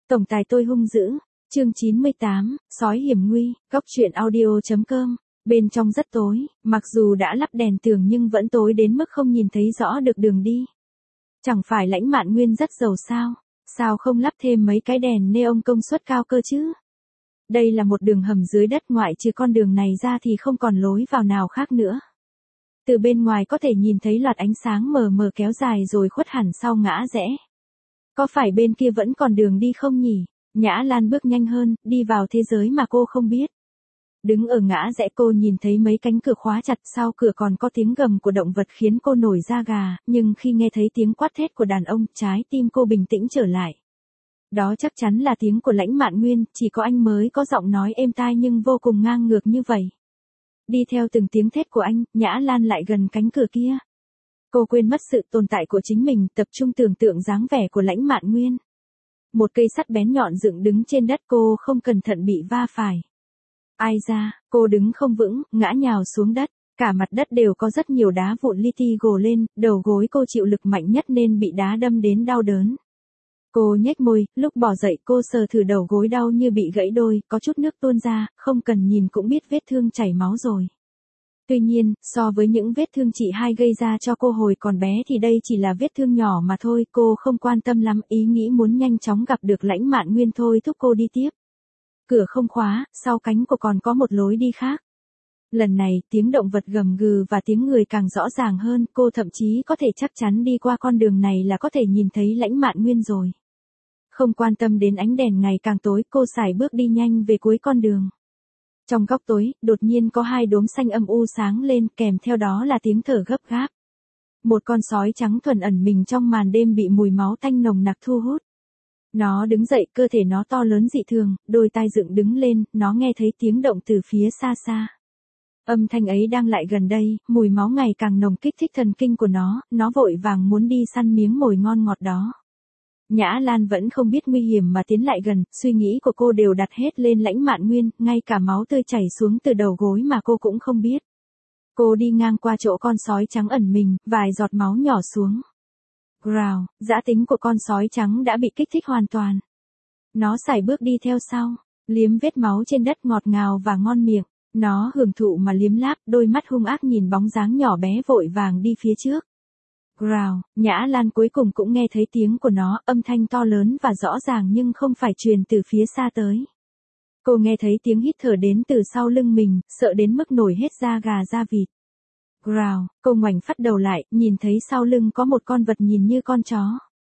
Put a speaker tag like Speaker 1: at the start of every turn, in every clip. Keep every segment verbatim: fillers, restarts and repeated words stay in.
Speaker 1: Tổng tài tôi hung dữ, chương chín mươi tám, sói hiểm nguy, góc truyện audio.com, bên trong rất tối, mặc dù đã lắp đèn tường nhưng vẫn tối đến mức không nhìn thấy rõ được đường đi. Chẳng phải Lãnh Mạn Nguyên rất giàu sao, sao không lắp thêm mấy cái đèn neon công suất cao cơ chứ? Đây là một đường hầm dưới đất, ngoại trừ con đường này ra thì không còn lối vào nào khác nữa. Từ bên ngoài có thể nhìn thấy loạt ánh sáng mờ mờ kéo dài rồi khuất hẳn sau ngã rẽ. Có phải bên kia vẫn còn đường đi không nhỉ? Nhã Lan bước nhanh hơn, đi vào thế giới mà cô không biết. Đứng ở ngã rẽ cô nhìn thấy mấy cánh cửa khóa chặt, sau cửa còn có tiếng gầm của động vật khiến cô nổi da gà, nhưng khi nghe thấy tiếng quát thét của đàn ông, trái tim cô bình tĩnh trở lại. Đó chắc chắn là tiếng của Lãnh Mạn Nguyên, chỉ có anh mới có giọng nói êm tai nhưng vô cùng ngang ngược như vậy. Đi theo từng tiếng thét của anh, Nhã Lan lại gần cánh cửa kia. Cô quên mất sự tồn tại của chính mình, tập trung tưởng tượng dáng vẻ của Lãnh Mạn Nguyên. Một cây sắt bén nhọn dựng đứng trên đất, cô không cẩn thận bị va phải. Ai da, cô đứng không vững, ngã nhào xuống đất, cả mặt đất đều có rất nhiều đá vụn li ti gồ lên, đầu gối cô chịu lực mạnh nhất nên bị đá đâm đến đau đớn. Cô nhếch môi, lúc bỏ dậy cô sờ thử đầu gối đau như bị gãy đôi, có chút nước tuôn ra, không cần nhìn cũng biết vết thương chảy máu rồi. Tuy nhiên, so với những vết thương chị hai gây ra cho cô hồi còn bé thì đây chỉ là vết thương nhỏ mà thôi, cô không quan tâm lắm, ý nghĩ muốn nhanh chóng gặp được Lãnh Mạn Nguyên thôi thúc cô đi tiếp. Cửa không khóa, sau cánh cô còn có một lối đi khác. Lần này, tiếng động vật gầm gừ và tiếng người càng rõ ràng hơn, cô thậm chí có thể chắc chắn đi qua con đường này là có thể nhìn thấy Lãnh Mạn Nguyên rồi. Không quan tâm đến ánh đèn ngày càng tối, cô sải bước đi nhanh về cuối con đường. Trong góc tối, đột nhiên có hai đốm xanh âm u sáng lên, kèm theo đó là tiếng thở gấp gáp. Một con sói trắng thuần ẩn mình trong màn đêm bị mùi máu tanh nồng nặc thu hút. Nó đứng dậy, cơ thể nó to lớn dị thường, đôi tai dựng đứng lên, nó nghe thấy tiếng động từ phía xa xa. Âm thanh ấy đang lại gần đây, mùi máu ngày càng nồng kích thích thần kinh của nó, nó vội vàng muốn đi săn miếng mồi ngon ngọt đó. Nhã Lan vẫn không biết nguy hiểm mà tiến lại gần, suy nghĩ của cô đều đặt hết lên Lãnh Mạn Nguyên, ngay cả máu tươi chảy xuống từ đầu gối mà cô cũng không biết. Cô đi ngang qua chỗ con sói trắng ẩn mình, vài giọt máu nhỏ xuống. Growl, dã tính của con sói trắng đã bị kích thích hoàn toàn. Nó sải bước đi theo sau, liếm vết máu trên đất ngọt ngào và ngon miệng. Nó hưởng thụ mà liếm láp, đôi mắt hung ác nhìn bóng dáng nhỏ bé vội vàng đi phía trước. Growl, Nhã Lan cuối cùng cũng nghe thấy tiếng của nó, âm thanh to lớn và rõ ràng nhưng không phải truyền từ phía xa tới. Cô nghe thấy tiếng hít thở đến từ sau lưng mình, sợ đến mức nổi hết da gà da vịt. Growl, cô ngoảnh phát đầu lại, nhìn thấy sau lưng có một con vật nhìn như con chó.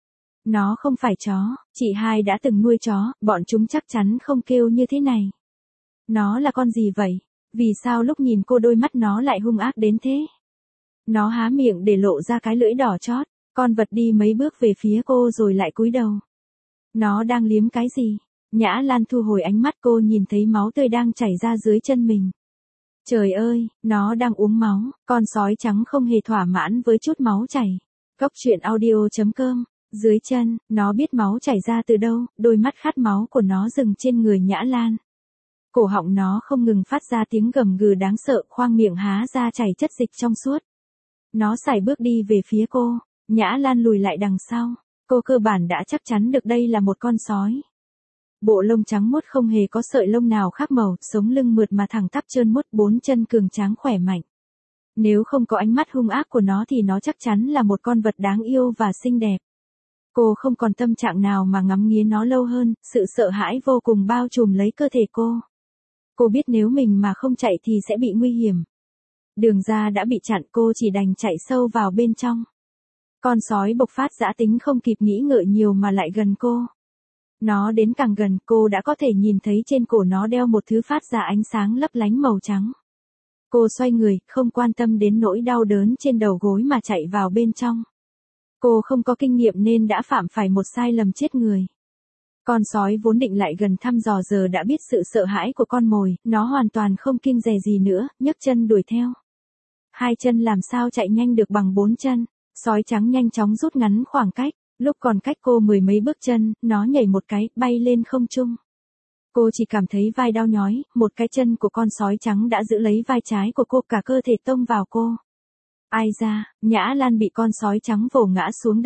Speaker 1: Nó không phải chó, chị hai đã từng nuôi chó, bọn chúng chắc chắn không kêu như thế này. Nó là con gì vậy? Vì sao lúc nhìn cô đôi mắt nó lại hung ác đến thế? Nó há miệng để lộ ra cái lưỡi đỏ chót, con vật đi mấy bước về phía cô rồi lại cúi đầu. Nó đang liếm cái gì? Nhã Lan thu hồi ánh mắt, cô nhìn thấy máu tươi đang chảy ra dưới chân mình. Trời ơi, nó đang uống máu, con sói trắng không hề thỏa mãn với chút máu chảy. Góc truyện audio.com, dưới chân, nó biết máu chảy ra từ đâu, đôi mắt khát máu của nó dừng trên người Nhã Lan. Cổ họng nó không ngừng phát ra tiếng gầm gừ đáng sợ, khoang miệng há ra chảy chất dịch trong suốt. Nó sải bước đi về phía cô, Nhã Lan lùi lại đằng sau, cô cơ bản đã chắc chắn được đây là một con sói. Bộ lông trắng muốt không hề có sợi lông nào khác màu, sống lưng mượt mà thẳng tắp trơn muốt, bốn chân cường tráng khỏe mạnh. Nếu không có ánh mắt hung ác của nó thì nó chắc chắn là một con vật đáng yêu và xinh đẹp. Cô không còn tâm trạng nào mà ngắm nghía nó lâu hơn, sự sợ hãi vô cùng bao trùm lấy cơ thể cô. Cô biết nếu mình mà không chạy thì sẽ bị nguy hiểm. Đường ra đã bị chặn, cô chỉ đành chạy sâu vào bên trong. Con sói bộc phát dã tính không kịp nghĩ ngợi nhiều mà lại gần cô. Nó đến càng gần, cô đã có thể nhìn thấy trên cổ nó đeo một thứ phát ra ánh sáng lấp lánh màu trắng. Cô xoay người, không quan tâm đến nỗi đau đớn trên đầu gối mà chạy vào bên trong. Cô không có kinh nghiệm nên đã phạm phải một sai lầm chết người. Con sói vốn định lại gần thăm dò giờ đã biết sự sợ hãi của con mồi, nó hoàn toàn không kiêng dè gì nữa, nhấc chân đuổi theo. Hai chân làm sao chạy nhanh được bằng bốn chân, sói trắng nhanh chóng rút ngắn khoảng cách, lúc còn cách cô mười mấy bước chân, nó nhảy một cái, bay lên không trung. Cô chỉ cảm thấy vai đau nhói, một cái chân của con sói trắng đã giữ lấy vai trái của cô, cả cơ thể tông vào cô. Ai da, Nhã Lan bị con sói trắng vồ ngã xuống đất,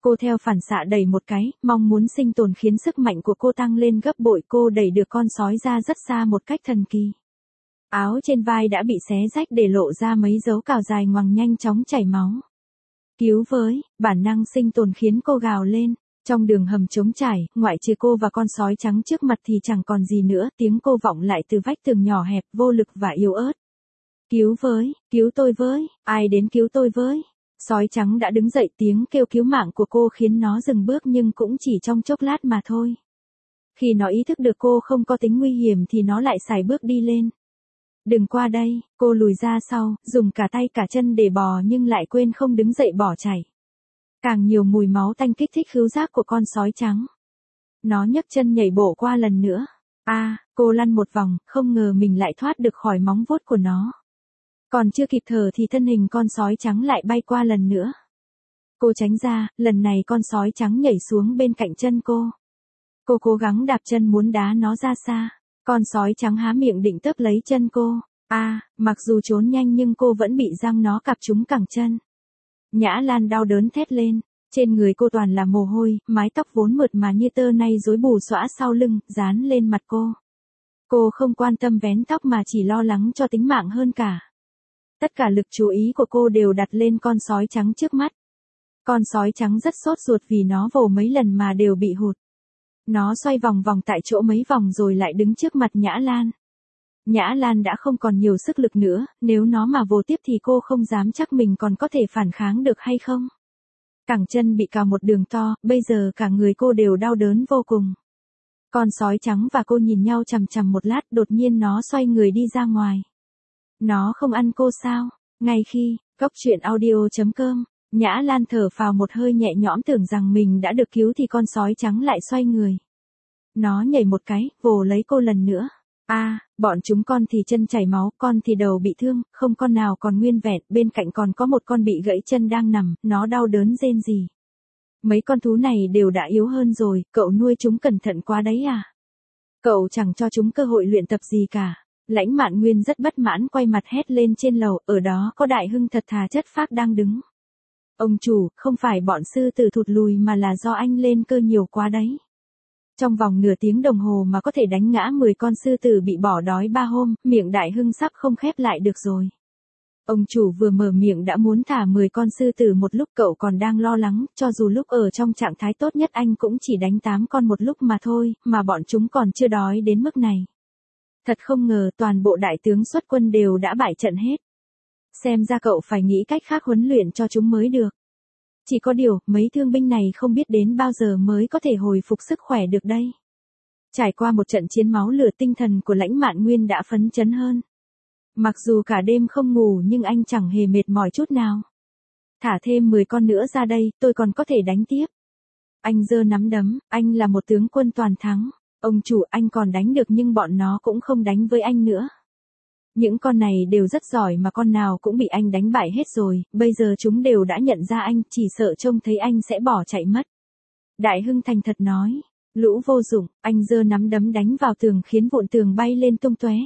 Speaker 1: Cô theo phản xạ đẩy một cái, mong muốn sinh tồn khiến sức mạnh của cô tăng lên gấp bội. Cô đẩy được con sói ra rất xa một cách thần kỳ. Áo trên vai đã bị xé rách để lộ ra mấy dấu cào dài ngoằng nhanh chóng chảy máu. Cứu với, bản năng sinh tồn khiến cô gào lên. Trong đường hầm trống trải, ngoại trừ cô và con sói trắng trước mặt thì chẳng còn gì nữa. Tiếng cô vọng lại từ vách tường nhỏ hẹp, vô lực và yếu ớt. Cứu với, cứu tôi với, ai đến cứu tôi với. Sói trắng đã đứng dậy, tiếng kêu cứu mạng của cô khiến nó dừng bước nhưng cũng chỉ trong chốc lát mà thôi. Khi nó ý thức được cô không có tính nguy hiểm thì nó lại sải bước đi lên. Đừng qua đây, cô lùi ra sau, dùng cả tay cả chân để bò nhưng lại quên không đứng dậy bỏ chạy. Càng nhiều mùi máu tanh kích thích khứu giác của con sói trắng. Nó nhấc chân nhảy bộ qua lần nữa. A, à, cô lăn một vòng, không ngờ mình lại thoát được khỏi móng vuốt của nó. Còn chưa kịp thở thì thân hình con sói trắng lại bay qua lần nữa. Cô tránh ra, lần này con sói trắng nhảy xuống bên cạnh chân cô. Cô cố gắng đạp chân muốn đá nó ra xa. Con sói trắng há miệng định tấp lấy chân cô. A, à, mặc dù trốn nhanh nhưng cô vẫn bị răng nó cạp trúng cẳng chân. Nhã Lan đau đớn thét lên. Trên người cô toàn là mồ hôi, mái tóc vốn mượt mà như tơ nay rối bù xõa sau lưng, dán lên mặt cô. Cô không quan tâm vén tóc mà chỉ lo lắng cho tính mạng hơn cả. Tất cả lực chú ý của cô đều đặt lên con sói trắng trước mắt. Con sói trắng rất sốt ruột vì nó vồ mấy lần mà đều bị hụt. Nó xoay vòng vòng tại chỗ mấy vòng rồi lại đứng trước mặt Nhã Lan. Nhã Lan đã không còn nhiều sức lực nữa, nếu nó mà vồ tiếp thì cô không dám chắc mình còn có thể phản kháng được hay không. Cẳng chân bị cào một đường to, bây giờ cả người cô đều đau đớn vô cùng. Con sói trắng và cô nhìn nhau chằm chằm một lát, đột nhiên nó xoay người đi ra ngoài. Nó không ăn cô sao? Ngay khi, góc truyện audio chấm com, Nhã Lan thở phào một hơi nhẹ nhõm tưởng rằng mình đã được cứu thì con sói trắng lại xoay người. Nó nhảy một cái, vồ lấy cô lần nữa. A, à, bọn chúng con thì chân chảy máu, con thì đầu bị thương, không con nào còn nguyên vẹn, bên cạnh còn có một con bị gãy chân đang nằm, nó đau đớn rên rỉ. Mấy con thú này đều đã yếu hơn rồi, cậu nuôi chúng cẩn thận quá đấy à? Cậu chẳng cho chúng cơ hội luyện tập gì cả. Lãnh Mạn Nguyên rất bất mãn quay mặt hét lên trên lầu, ở đó có Đại Hưng thật thà chất phác đang đứng. Ông chủ, không phải bọn sư tử thụt lùi mà là do anh lên cơ nhiều quá đấy. Trong vòng nửa tiếng đồng hồ mà có thể đánh ngã mười con sư tử bị bỏ đói ba hôm, miệng Đại Hưng sắp không khép lại được rồi. Ông chủ vừa mở miệng đã muốn thả mười con sư tử một lúc, cậu còn đang lo lắng, cho dù lúc ở trong trạng thái tốt nhất anh cũng chỉ đánh tám con một lúc mà thôi, mà bọn chúng còn chưa đói đến mức này. Thật không ngờ toàn bộ đại tướng xuất quân đều đã bại trận hết. Xem ra cậu phải nghĩ cách khác huấn luyện cho chúng mới được. Chỉ có điều, mấy thương binh này không biết đến bao giờ mới có thể hồi phục sức khỏe được đây. Trải qua một trận chiến máu lửa, tinh thần của Lãnh Mạn Nguyên đã phấn chấn hơn. Mặc dù cả đêm không ngủ nhưng anh chẳng hề mệt mỏi chút nào. Thả thêm mười con nữa ra đây, tôi còn có thể đánh tiếp. Anh giơ nắm đấm, anh là một tướng quân toàn thắng. Ông chủ, anh còn đánh được nhưng bọn nó cũng không đánh với anh nữa. Những con này đều rất giỏi mà con nào cũng bị anh đánh bại hết rồi, bây giờ chúng đều đã nhận ra anh, chỉ sợ trông thấy anh sẽ bỏ chạy mất. Đại Hưng thành thật nói, lũ vô dụng, anh giơ nắm đấm đánh vào tường khiến vụn tường bay lên tung tóe.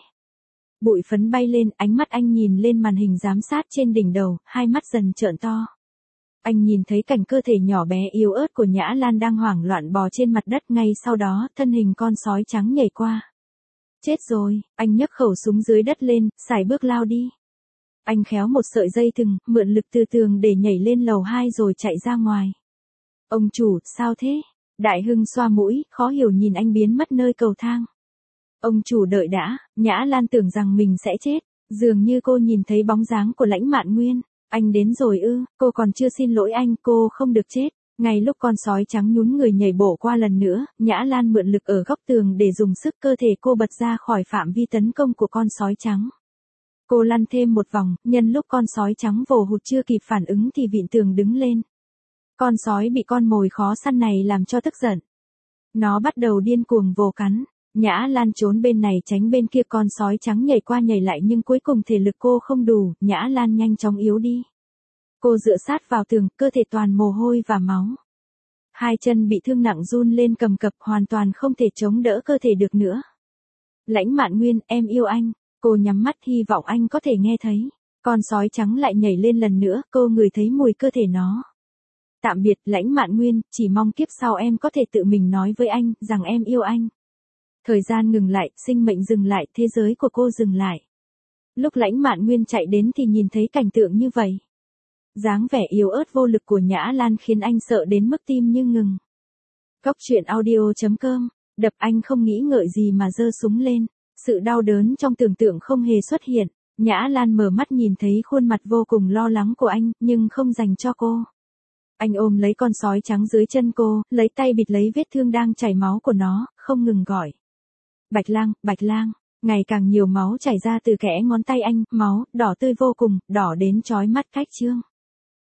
Speaker 1: Bụi phấn bay lên, ánh mắt anh nhìn lên màn hình giám sát trên đỉnh đầu, hai mắt dần trợn to. Anh nhìn thấy cảnh cơ thể nhỏ bé yếu ớt của Nhã Lan đang hoảng loạn bò trên mặt đất, ngay sau đó, thân hình con sói trắng nhảy qua. Chết rồi, anh nhấc khẩu súng dưới đất lên, sải bước lao đi. Anh khéo một sợi dây thừng, mượn lực từ tường để nhảy lên lầu hai rồi chạy ra ngoài. Ông chủ, sao thế? Đại Hưng xoa mũi, khó hiểu nhìn anh biến mất nơi cầu thang. Ông chủ đợi đã, Nhã Lan tưởng rằng mình sẽ chết, dường như cô nhìn thấy bóng dáng của Lãnh Mạn Nguyên. Anh đến rồi ư, cô còn chưa xin lỗi anh, cô không được chết. Ngay lúc con sói trắng nhún người nhảy bổ qua lần nữa, Nhã Lan mượn lực ở góc tường để dùng sức cơ thể cô bật ra khỏi phạm vi tấn công của con sói trắng. Cô lăn thêm một vòng, nhân lúc con sói trắng vồ hụt chưa kịp phản ứng thì vịn tường đứng lên. Con sói bị con mồi khó săn này làm cho tức giận. Nó bắt đầu điên cuồng vồ cắn. Nhã Lan trốn bên này tránh bên kia, con sói trắng nhảy qua nhảy lại nhưng cuối cùng thể lực cô không đủ, Nhã Lan nhanh chóng yếu đi. Cô dựa sát vào tường, cơ thể toàn mồ hôi và máu. Hai chân bị thương nặng run lên cầm cập, hoàn toàn không thể chống đỡ cơ thể được nữa. Lãnh Mạn Nguyên, em yêu anh. Cô nhắm mắt hy vọng anh có thể nghe thấy. Con sói trắng lại nhảy lên lần nữa, cô ngửi thấy mùi cơ thể nó. Tạm biệt, Lãnh Mạn Nguyên, chỉ mong kiếp sau em có thể tự mình nói với anh, rằng em yêu anh. Thời gian ngừng lại, sinh mệnh dừng lại, thế giới của cô dừng lại. Lúc Lãnh Mạn Nguyên chạy đến thì nhìn thấy cảnh tượng như vậy. Dáng vẻ yếu ớt vô lực của Nhã Lan khiến anh sợ đến mức tim như ngừng. Góc truyện audio chấm com, đập anh không nghĩ ngợi gì mà giơ súng lên. Sự đau đớn trong tưởng tượng không hề xuất hiện. Nhã Lan mở mắt nhìn thấy khuôn mặt vô cùng lo lắng của anh, nhưng không dành cho cô. Anh ôm lấy con sói trắng dưới chân cô, lấy tay bịt lấy vết thương đang chảy máu của nó, không ngừng gọi. Bạch Lang, Bạch Lang. Ngày càng nhiều máu chảy ra từ kẽ ngón tay anh, máu, đỏ tươi vô cùng, đỏ đến chói mắt cách trương.